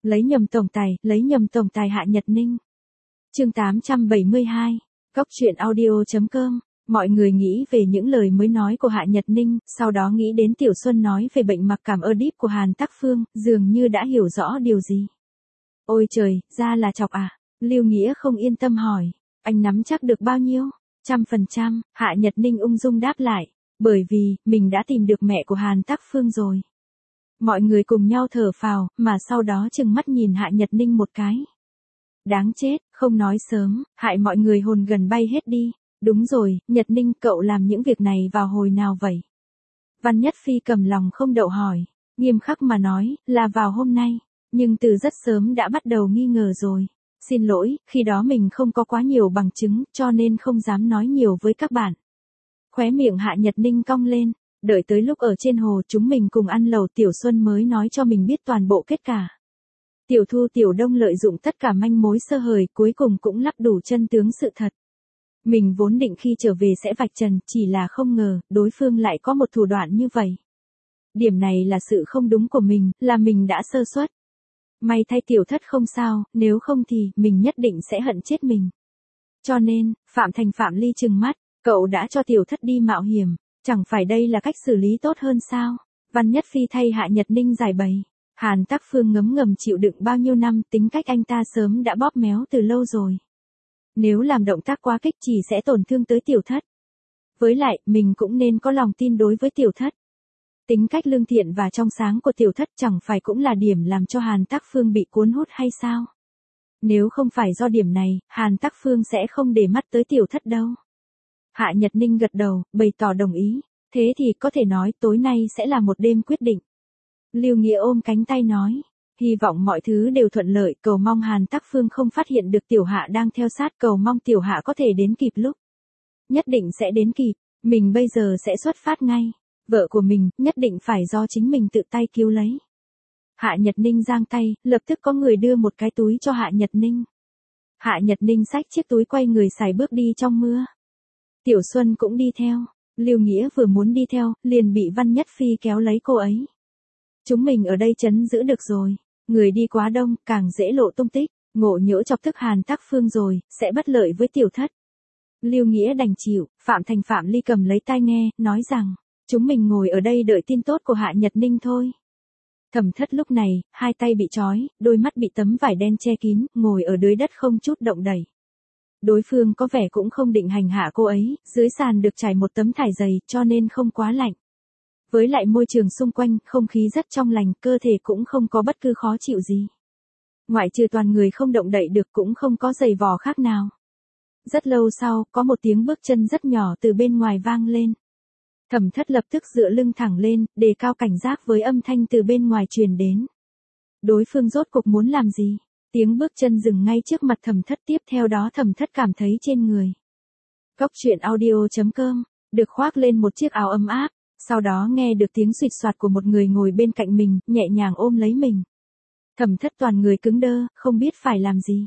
lấy nhầm tổng tài Hạ Nhật Ninh. Chương 872, Cốc truyện audio.com. Mọi người nghĩ về những lời mới nói của Hạ Nhật Ninh, sau đó nghĩ đến Tiểu Xuân nói về bệnh mặc cảm Oedip của Hàn Tắc Phương, dường như đã hiểu rõ điều gì. Ôi trời, ra là chọc à? Lưu Nghĩa không yên tâm hỏi, anh nắm chắc được bao nhiêu? 100%, Hạ Nhật Ninh ung dung đáp lại, bởi vì, mình đã tìm được mẹ của Hàn Tắc Phương rồi. Mọi người cùng nhau thở phào, mà sau đó trừng mắt nhìn Hạ Nhật Ninh một cái. Đáng chết, không nói sớm, hại mọi người hồn gần bay hết đi. Đúng rồi, Nhật Ninh, cậu làm những việc này vào hồi nào vậy? Văn Nhất Phi cầm lòng không đậu hỏi, nghiêm khắc mà nói, là vào hôm nay, nhưng từ rất sớm đã bắt đầu nghi ngờ rồi. Xin lỗi, khi đó mình không có quá nhiều bằng chứng, cho nên không dám nói nhiều với các bạn. Khóe miệng Hạ Nhật Ninh cong lên, đợi tới lúc ở trên hồ chúng mình cùng ăn lẩu Tiểu Xuân mới nói cho mình biết toàn bộ kết cả. Tiểu Thu Tiểu Đông lợi dụng tất cả manh mối sơ hở cuối cùng cũng lắc đủ chân tướng sự thật. Mình vốn định khi trở về sẽ vạch trần, chỉ là không ngờ, đối phương lại có một thủ đoạn như vậy. Điểm này là sự không đúng của mình, là mình đã sơ suất. May thay Tiểu Thất không sao, nếu không thì, mình nhất định sẽ hận chết mình. Cho nên, Phạm Thành Phạm Ly trừng mắt, cậu đã cho Tiểu Thất đi mạo hiểm, chẳng phải đây là cách xử lý tốt hơn sao? Văn Nhất Phi thay Hạ Nhật Ninh giải bày. Hàn Tắc Phương ngấm ngầm chịu đựng bao nhiêu năm, tính cách anh ta sớm đã bóp méo từ lâu rồi. Nếu làm động tác quá kích chỉ sẽ tổn thương tới Tiểu Thất. Với lại, mình cũng nên có lòng tin đối với Tiểu Thất. Tính cách lương thiện và trong sáng của Tiểu Thất chẳng phải cũng là điểm làm cho Hàn Tắc Phương bị cuốn hút hay sao? Nếu không phải do điểm này, Hàn Tắc Phương sẽ không để mắt tới Tiểu Thất đâu. Hạ Nhật Ninh gật đầu, bày tỏ đồng ý. Thế thì có thể nói tối nay sẽ là một đêm quyết định. Lưu Nghĩa ôm cánh tay nói. Hy vọng mọi thứ đều thuận lợi, cầu mong Hàn Tắc Phương không phát hiện được Tiểu Hạ đang theo sát, cầu mong Tiểu Hạ có thể đến kịp lúc. Nhất định sẽ đến kịp, mình bây giờ sẽ xuất phát ngay. Vợ của mình, nhất định phải do chính mình tự tay cứu lấy. Hạ Nhật Ninh giang tay, lập tức có người đưa một cái túi cho Hạ Nhật Ninh. Hạ Nhật Ninh xách chiếc túi quay người sải bước đi trong mưa. Tiểu Xuân cũng đi theo, Lưu Nghĩa vừa muốn đi theo, liền bị Văn Nhất Phi kéo lấy cô ấy. Chúng mình ở đây trấn giữ được rồi. Người đi quá đông, càng dễ lộ tung tích, ngộ nhỡ chọc tức Hàn Tắc Phương rồi, sẽ bất lợi với Tiểu Thất. Lưu Nghĩa đành chịu, Phạm Thành Phạm Ly cầm lấy tai nghe, nói rằng, chúng mình ngồi ở đây đợi tin tốt của Hạ Nhật Ninh thôi. Thẩm Thất lúc này, hai tay bị trói, đôi mắt bị tấm vải đen che kín, ngồi ở dưới đất không chút động đậy. Đối phương có vẻ cũng không định hành hạ cô ấy, dưới sàn được trải một tấm thải dày, cho nên không quá lạnh. Với lại môi trường xung quanh, không khí rất trong lành, cơ thể cũng không có bất cứ khó chịu gì. Ngoại trừ toàn người không động đậy được cũng không có giày vò khác nào. Rất lâu sau, có một tiếng bước chân rất nhỏ từ bên ngoài vang lên. Thẩm Thất lập tức dựa lưng thẳng lên, đề cao cảnh giác với âm thanh từ bên ngoài truyền đến. Đối phương rốt cuộc muốn làm gì? Tiếng bước chân dừng ngay trước mặt Thẩm Thất, tiếp theo đó Thẩm Thất cảm thấy trên người. Cốc truyện audio.com, được khoác lên một chiếc áo ấm áp. Sau đó nghe được tiếng xuỵt xoạt của một người ngồi bên cạnh mình, nhẹ nhàng ôm lấy mình. Thẩm Thất toàn người cứng đơ, không biết phải làm gì.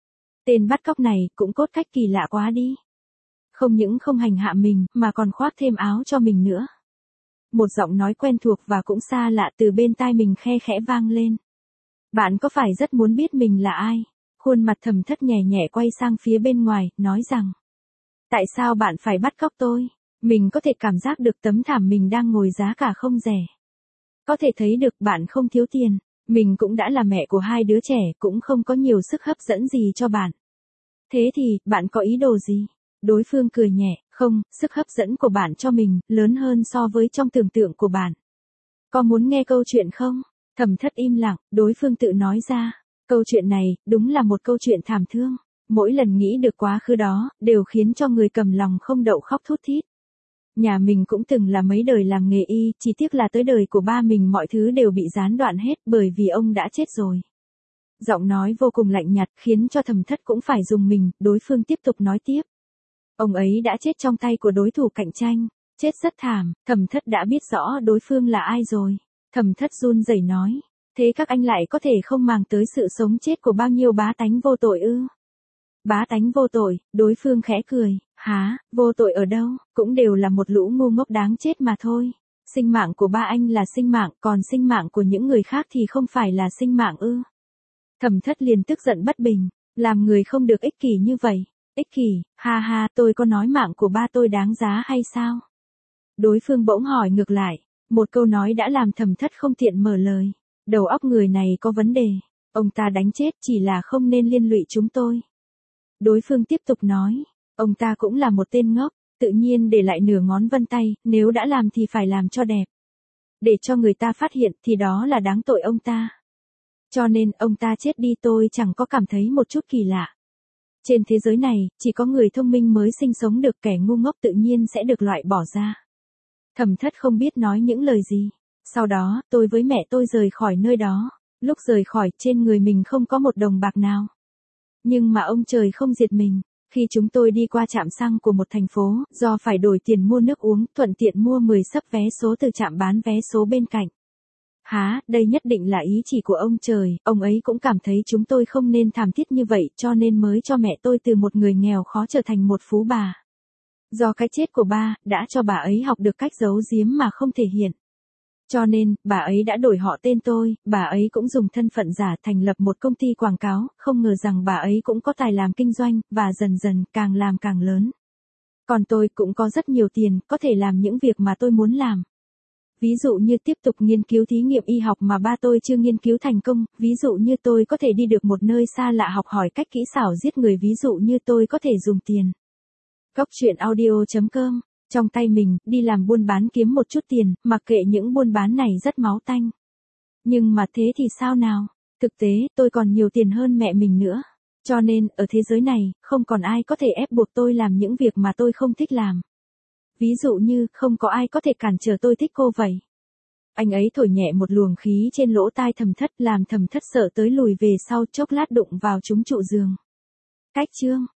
Tên bắt cóc này cũng cốt cách kỳ lạ quá đi. Không những không hành hạ mình, mà còn khoác thêm áo cho mình nữa. Một giọng nói quen thuộc và cũng xa lạ từ bên tai mình khe khẽ vang lên. Bạn có phải rất muốn biết mình là ai? Khuôn mặt Thẩm Thất nhẹ nhẹ quay sang phía bên ngoài, nói rằng. Tại sao bạn phải bắt cóc tôi? Mình có thể cảm giác được tấm thảm mình đang ngồi giá cả không rẻ. Có thể thấy được bạn không thiếu tiền. Mình cũng đã là mẹ của hai đứa trẻ, cũng không có nhiều sức hấp dẫn gì cho bạn. Thế thì, bạn có ý đồ gì? Đối phương cười nhẹ, không, sức hấp dẫn của bạn cho mình, lớn hơn so với trong tưởng tượng của bạn. Có muốn nghe câu chuyện không? Thẩm Thất im lặng, đối phương tự nói ra. Câu chuyện này, đúng là một câu chuyện thảm thương. Mỗi lần nghĩ được quá khứ đó, đều khiến cho người cầm lòng không đậu khóc thút thít. Nhà mình cũng từng là mấy đời làm nghề y, chỉ tiếc là tới đời của ba mình mọi thứ đều bị gián đoạn hết bởi vì ông đã chết rồi. Giọng nói vô cùng lạnh nhạt khiến cho Thẩm Thất cũng phải dùng mình, đối phương tiếp tục nói tiếp. Ông ấy đã chết trong tay của đối thủ cạnh tranh, chết rất thảm, Thẩm Thất đã biết rõ đối phương là ai rồi. Thẩm Thất run rẩy nói, thế các anh lại có thể không màng tới sự sống chết của bao nhiêu bá tánh vô tội ư? Bá tánh vô tội, đối phương khẽ cười, há, vô tội ở đâu, cũng đều là một lũ ngu ngốc đáng chết mà thôi. Sinh mạng của ba anh là sinh mạng, còn sinh mạng của những người khác thì không phải là sinh mạng ư? Thẩm Thất liền tức giận bất bình, làm người không được ích kỷ như vậy. Ích kỷ, ha ha, tôi có nói mạng của ba tôi đáng giá hay sao? Đối phương bỗng hỏi ngược lại, một câu nói đã làm Thẩm Thất không tiện mở lời. Đầu óc người này có vấn đề, ông ta đánh chết chỉ là không nên liên lụy chúng tôi. Đối phương tiếp tục nói, ông ta cũng là một tên ngốc, tự nhiên để lại nửa ngón vân tay, nếu đã làm thì phải làm cho đẹp. Để cho người ta phát hiện thì đó là đáng tội ông ta. Cho nên ông ta chết đi tôi chẳng có cảm thấy một chút kỳ lạ. Trên thế giới này, chỉ có người thông minh mới sinh sống được, kẻ ngu ngốc tự nhiên sẽ được loại bỏ ra. Thẩm Thất không biết nói những lời gì. Sau đó, tôi với mẹ tôi rời khỏi nơi đó. Lúc rời khỏi, trên người mình không có một đồng bạc nào. Nhưng mà ông trời không diệt mình. Khi chúng tôi đi qua trạm xăng của một thành phố, do phải đổi tiền mua nước uống, thuận tiện mua 10 sấp vé số từ trạm bán vé số bên cạnh. Hả, đây nhất định là ý chỉ của ông trời, ông ấy cũng cảm thấy chúng tôi không nên thảm thiết như vậy cho nên mới cho mẹ tôi từ một người nghèo khó trở thành một phú bà. Do cái chết của ba, đã cho bà ấy học được cách giấu giếm mà không thể hiện. Cho nên, bà ấy đã đổi họ tên tôi, bà ấy cũng dùng thân phận giả thành lập một công ty quảng cáo, không ngờ rằng bà ấy cũng có tài làm kinh doanh, và dần dần càng làm càng lớn. Còn tôi cũng có rất nhiều tiền, có thể làm những việc mà tôi muốn làm. Ví dụ như tiếp tục nghiên cứu thí nghiệm y học mà ba tôi chưa nghiên cứu thành công, ví dụ như tôi có thể đi được một nơi xa lạ học hỏi cách kỹ xảo giết người, ví dụ như tôi có thể dùng tiền. Góc truyện audio.com, trong tay mình, đi làm buôn bán kiếm một chút tiền, mặc kệ những buôn bán này rất máu tanh. Nhưng mà thế thì sao nào? Thực tế, tôi còn nhiều tiền hơn mẹ mình nữa. Cho nên, ở thế giới này, không còn ai có thể ép buộc tôi làm những việc mà tôi không thích làm. Ví dụ như, không có ai có thể cản trở tôi thích cô vậy. Anh ấy thổi nhẹ một luồng khí trên lỗ tai Thẩm Thất, làm Thẩm Thất sợ tới lùi về sau, chốc lát đụng vào trúng trụ giường. Cách chương